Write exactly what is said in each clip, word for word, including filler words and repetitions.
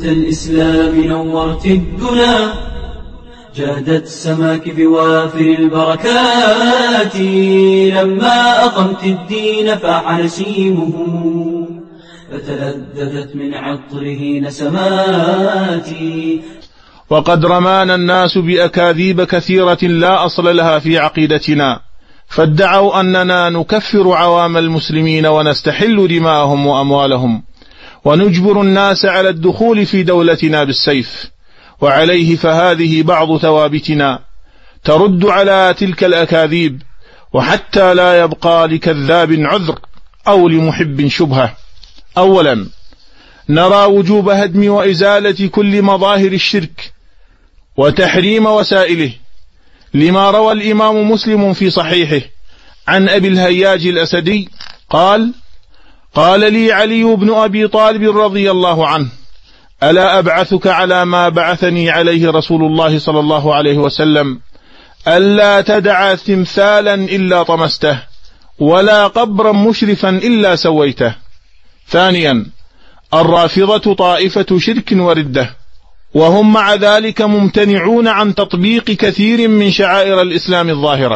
الإسلام نورت الدنا، جادت سماك بوافر البركات. لما أقمت الدين فاح نسيمه، فتلذذت من عطره نسماتي. وقد رمانا الناس بأكاذيب كثيرة لا أصل لها في عقيدتنا، فادعوا أننا نكفر عوام المسلمين ونستحل دماءهم وأموالهم، ونجبر الناس على الدخول في دولتنا بالسيف. وعليه فهذه بعض ثوابتنا ترد على تلك الأكاذيب، وحتى لا يبقى لكذاب عذر أو لمحب شبهة. أولا، نرى وجوب هدم وإزالة كل مظاهر الشرك وتحريم وسائله، لما روى الإمام مسلم في صحيحه عن أبي الهياج الأسدي قال: قال لي علي بن أبي طالب رضي الله عنه: ألا أبعثك على ما بعثني عليه رسول الله صلى الله عليه وسلم، ألا تدع تمثالا إلا طمسته، ولا قبرا مشرفا إلا سويته. ثانيا، الرافضة طائفة شرك وردة، وهم مع ذلك ممتنعون عن تطبيق كثير من شعائر الإسلام الظاهرة.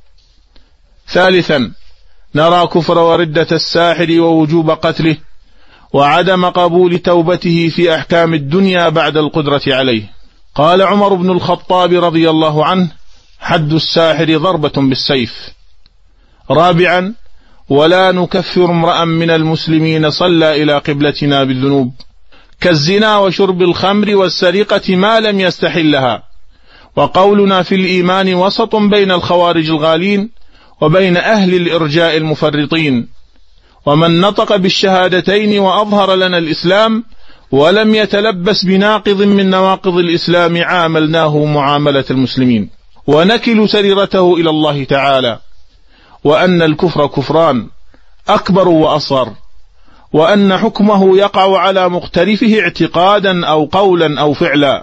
ثالثا، نرى كفر وردة الساحر ووجوب قتله، وعدم قبول توبته في أحكام الدنيا بعد القدرة عليه. قال عمر بن الخطاب رضي الله عنه: حد الساحر ضربة بالسيف. رابعا، ولا نكفر امرأ من المسلمين صلى إلى قبلتنا بالذنوب، كالزنا وشرب الخمر والسرقة ما لم يستحلها. وقولنا في الإيمان وسط بين الخوارج الغالين وبين أهل الإرجاء المفرطين. ومن نطق بالشهادتين وأظهر لنا الإسلام ولم يتلبس بناقض من نواقض الإسلام عاملناه معاملة المسلمين، ونكل سريرته إلى الله تعالى، وأن الكفر كفران أكبر وأصغر، وأن حكمه يقع على مقترفه اعتقادا أو قولا أو فعلا،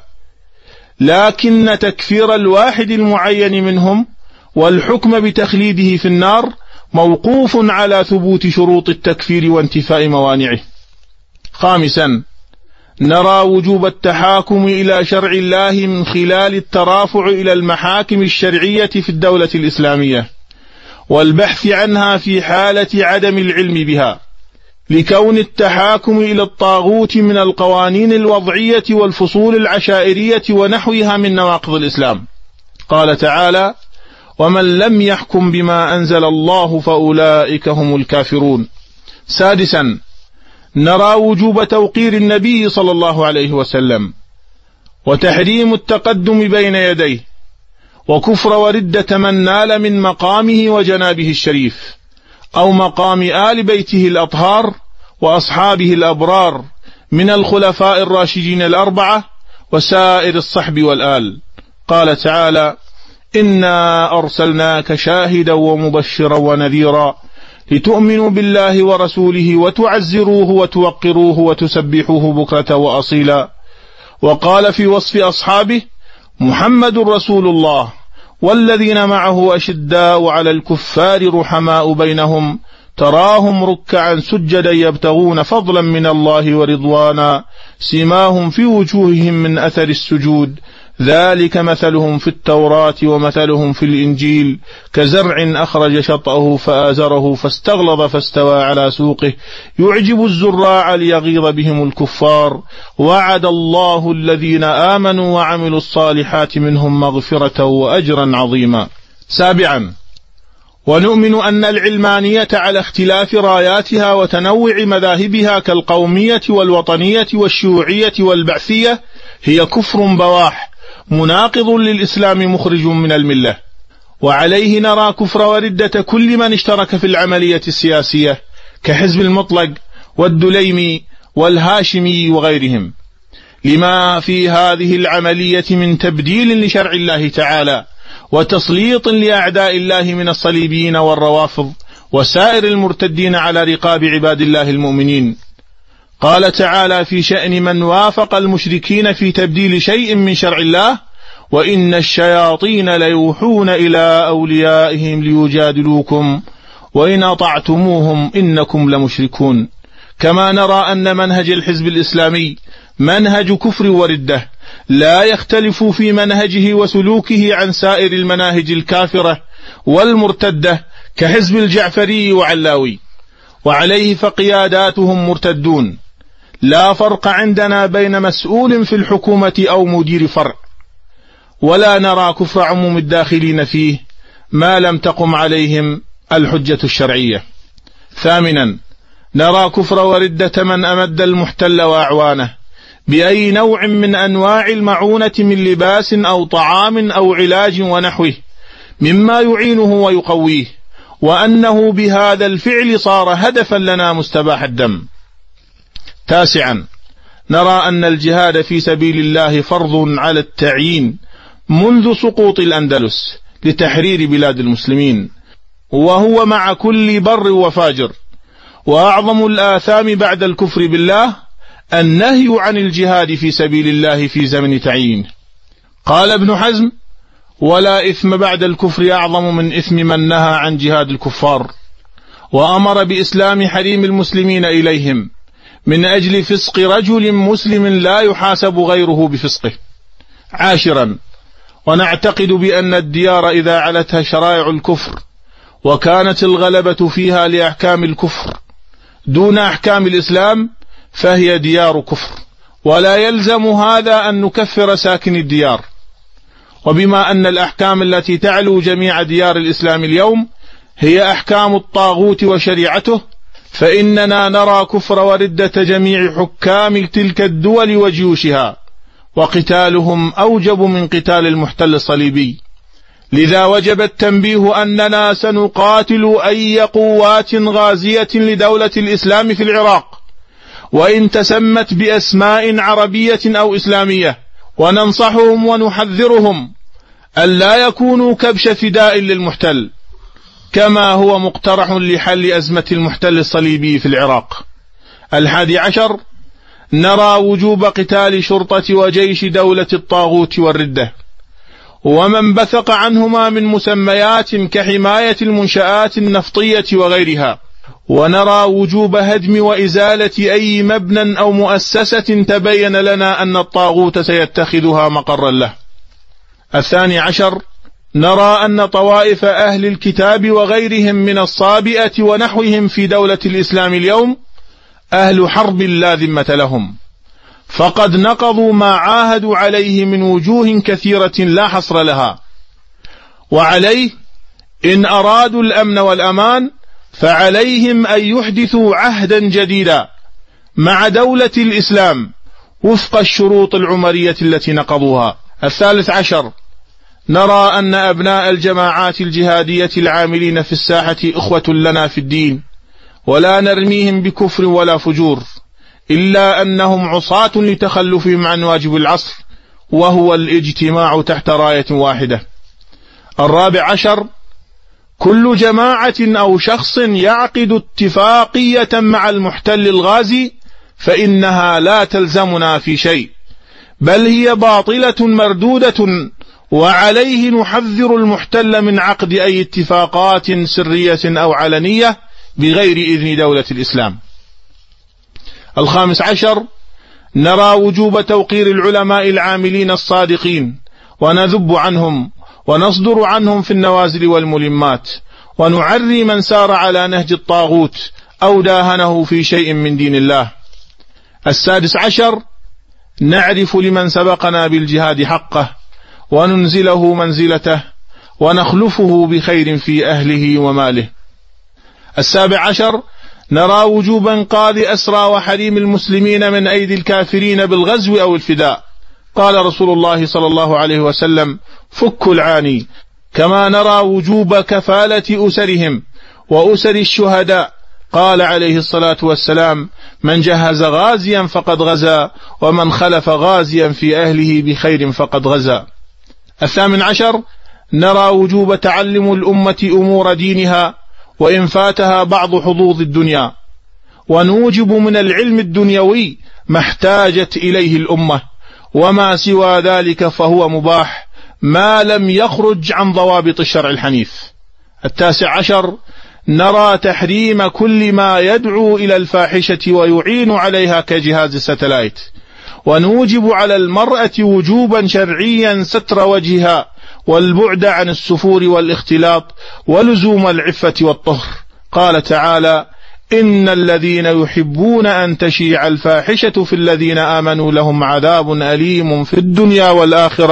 لكن تكفير الواحد المعين منهم والحكم بتخليده في النار موقوف على ثبوت شروط التكفير وانتفاء موانعه. خامسا، نرى وجوب التحاكم إلى شرع الله من خلال الترافع إلى المحاكم الشرعية في الدولة الإسلامية، والبحث عنها في حالة عدم العلم بها، لكون التحاكم إلى الطاغوت من القوانين الوضعية والفصول العشائرية ونحوها من نواقض الإسلام. قال تعالى: ومن لم يحكم بما أنزل الله فأولئك هم الكافرون. سادسا، نرى وجوب توقير النبي صلى الله عليه وسلم، وتحريم التقدم بين يديه، وكفر وردة من نال من مقامه وجنابه الشريف، أو مقام آل بيته الأطهار وأصحابه الأبرار من الخلفاء الراشدين الأربعة وسائر الصحب والآل. قال تعالى: إنا أرسلناك شاهدا ومبشرا ونذيرا لتؤمنوا بالله ورسوله وتعزروه وتوقروه وتسبحوه بكرة وأصيلا. وقال في وصف أصحابه: محمد رسول الله والذين معه أشداء على الكفار رحماء بينهم تراهم ركعا سجدا يبتغون فضلا من الله ورضوانا سماهم في وجوههم من أثر السجود ذلك مثلهم في التوراة ومثلهم في الإنجيل كزرع أخرج شطأه فآزره فاستغلظ فاستوى على سوقه يعجب الزراع ليغيظ بهم الكفار وعد الله الذين آمنوا وعملوا الصالحات منهم مغفرة وأجرا عظيما. سابعا، ونؤمن أن العلمانية على اختلاف راياتها وتنوع مذاهبها كالقومية والوطنية والشيوعية والبعثية هي كفر بواح مناقض للإسلام مخرج من الملة، وعليه نرى كفر وردة كل من اشترك في العملية السياسية كحزب المطلق والدليمي والهاشمي وغيرهم، لما في هذه العملية من تبديل لشرع الله تعالى وتسليط لأعداء الله من الصليبيين والروافض وسائر المرتدين على رقاب عباد الله المؤمنين. قال تعالى في شأن من وافق المشركين في تبديل شيء من شرع الله: وإن الشياطين ليوحون إلى أوليائهم ليجادلوكم وإن أطعتموهم إنكم لمشركون. كما نرى أن منهج الحزب الإسلامي منهج كفر وردة لا يختلف في منهجه وسلوكه عن سائر المناهج الكافرة والمرتدة كحزب الجعفري وعلاوي، وعليه فقياداتهم مرتدون. لا فرق عندنا بين مسؤول في الحكومة أو مدير فرع، ولا نرى كفر عموم الداخلين فيه ما لم تقم عليهم الحجة الشرعية. ثامنا، نرى كفر وردة من أمد المحتل وأعوانه بأي نوع من أنواع المعونة من لباس أو طعام أو علاج ونحوه مما يعينه ويقويه، وأنه بهذا الفعل صار هدفا لنا مستباح الدم. تاسعا، نرى أن الجهاد في سبيل الله فرض على التعيين منذ سقوط الأندلس لتحرير بلاد المسلمين، وهو مع كل بر وفاجر. وأعظم الآثام بعد الكفر بالله النهي عن الجهاد في سبيل الله في زمن تعيين. قال ابن حزم: ولا إثم بعد الكفر أعظم من إثم من نهى عن جهاد الكفار وأمر بإسلام حريم المسلمين إليهم من أجل فسق رجل مسلم لا يحاسب غيره بفسقه. عاشرا، ونعتقد بأن الديار إذا علتها شرائع الكفر وكانت الغلبة فيها لأحكام الكفر دون أحكام الإسلام فهي ديار كفر، ولا يلزم هذا أن نكفر ساكن الديار. وبما أن الأحكام التي تعلو جميع ديار الإسلام اليوم هي أحكام الطاغوت وشريعته، فإننا نرى كفر وردة جميع حكام تلك الدول وجيوشها، وقتالهم أوجب من قتال المحتل الصليبي. لذا وجب التنبيه أننا سنقاتل أي قوات غازية لدولة الإسلام في العراق وإن تسمت بأسماء عربية أو إسلامية، وننصحهم ونحذرهم ألا يكونوا كبش فداء للمحتل، كما هو مقترح لحل أزمة المحتل الصليبي في العراق. الحادي عشر، نرى وجوب قتال شرطة وجيش دولة الطاغوت والردة ومن بثق عنهما من مسميات كحماية المنشآت النفطية وغيرها، ونرى وجوب هدم وإزالة أي مبنى أو مؤسسة تبين لنا أن الطاغوت سيتخذها مقرا له. الثاني عشر، نرى أن طوائف أهل الكتاب وغيرهم من الصابئة ونحوهم في دولة الإسلام اليوم أهل حرب لا ذمة لهم، فقد نقضوا ما عاهدوا عليه من وجوه كثيرة لا حصر لها. وعليه إن أرادوا الأمن والأمان فعليهم أن يحدثوا عهدا جديدا مع دولة الإسلام وفق الشروط العمرية التي نقضوها. الثالث عشر، نرى أن أبناء الجماعات الجهادية العاملين في الساحة إخوة لنا في الدين، ولا نرميهم بكفر ولا فجور، إلا أنهم عصاة لتخلفهم عن واجب العصر وهو الاجتماع تحت راية واحدة. الرابع عشر، كل جماعة أو شخص يعقد اتفاقية مع المحتل الغازي فإنها لا تلزمنا في شيء، بل هي باطلة مردودة، وعليه نحذر المحتل من عقد أي اتفاقات سرية أو علنية بغير إذن دولة الإسلام. الخامس عشر، نرى وجوب توقير العلماء العاملين الصادقين ونذب عنهم ونصدر عنهم في النوازل والملمات، ونعري من سار على نهج الطاغوت أو داهنه في شيء من دين الله. السادس عشر، نعرف لمن سبقنا بالجهاد حقه وننزله منزلته ونخلفه بخير في أهله وماله. السابع عشر، نرى وجوب انقاذ أسرى وحريم المسلمين من أيدي الكافرين بالغزو أو الفداء. قال رسول الله صلى الله عليه وسلم: فكوا العاني. كما نرى وجوب كفالة أسرهم وأسر الشهداء. قال عليه الصلاة والسلام: من جهز غازيا فقد غزا، ومن خلف غازيا في أهله بخير فقد غزا. الثامن عشر، نرى وجوب تعلم الأمة أمور دينها وإن فاتها بعض حظوظ الدنيا، ونوجب من العلم الدنيوي ما احتاجت إليه الأمة، وما سوى ذلك فهو مباح ما لم يخرج عن ضوابط الشرع الحنيف. التاسع عشر، نرى تحريم كل ما يدعو إلى الفاحشة ويعين عليها كجهاز الستلايت، ونوجب على المرأة وجوبا شرعيا ستر وجهها والبعد عن السفور والاختلاط ولزوم العفة والطهر. قال تعالى: إن الذين يحبون أن تشيع الفاحشة في الذين آمنوا لهم عذاب أليم في الدنيا والآخرة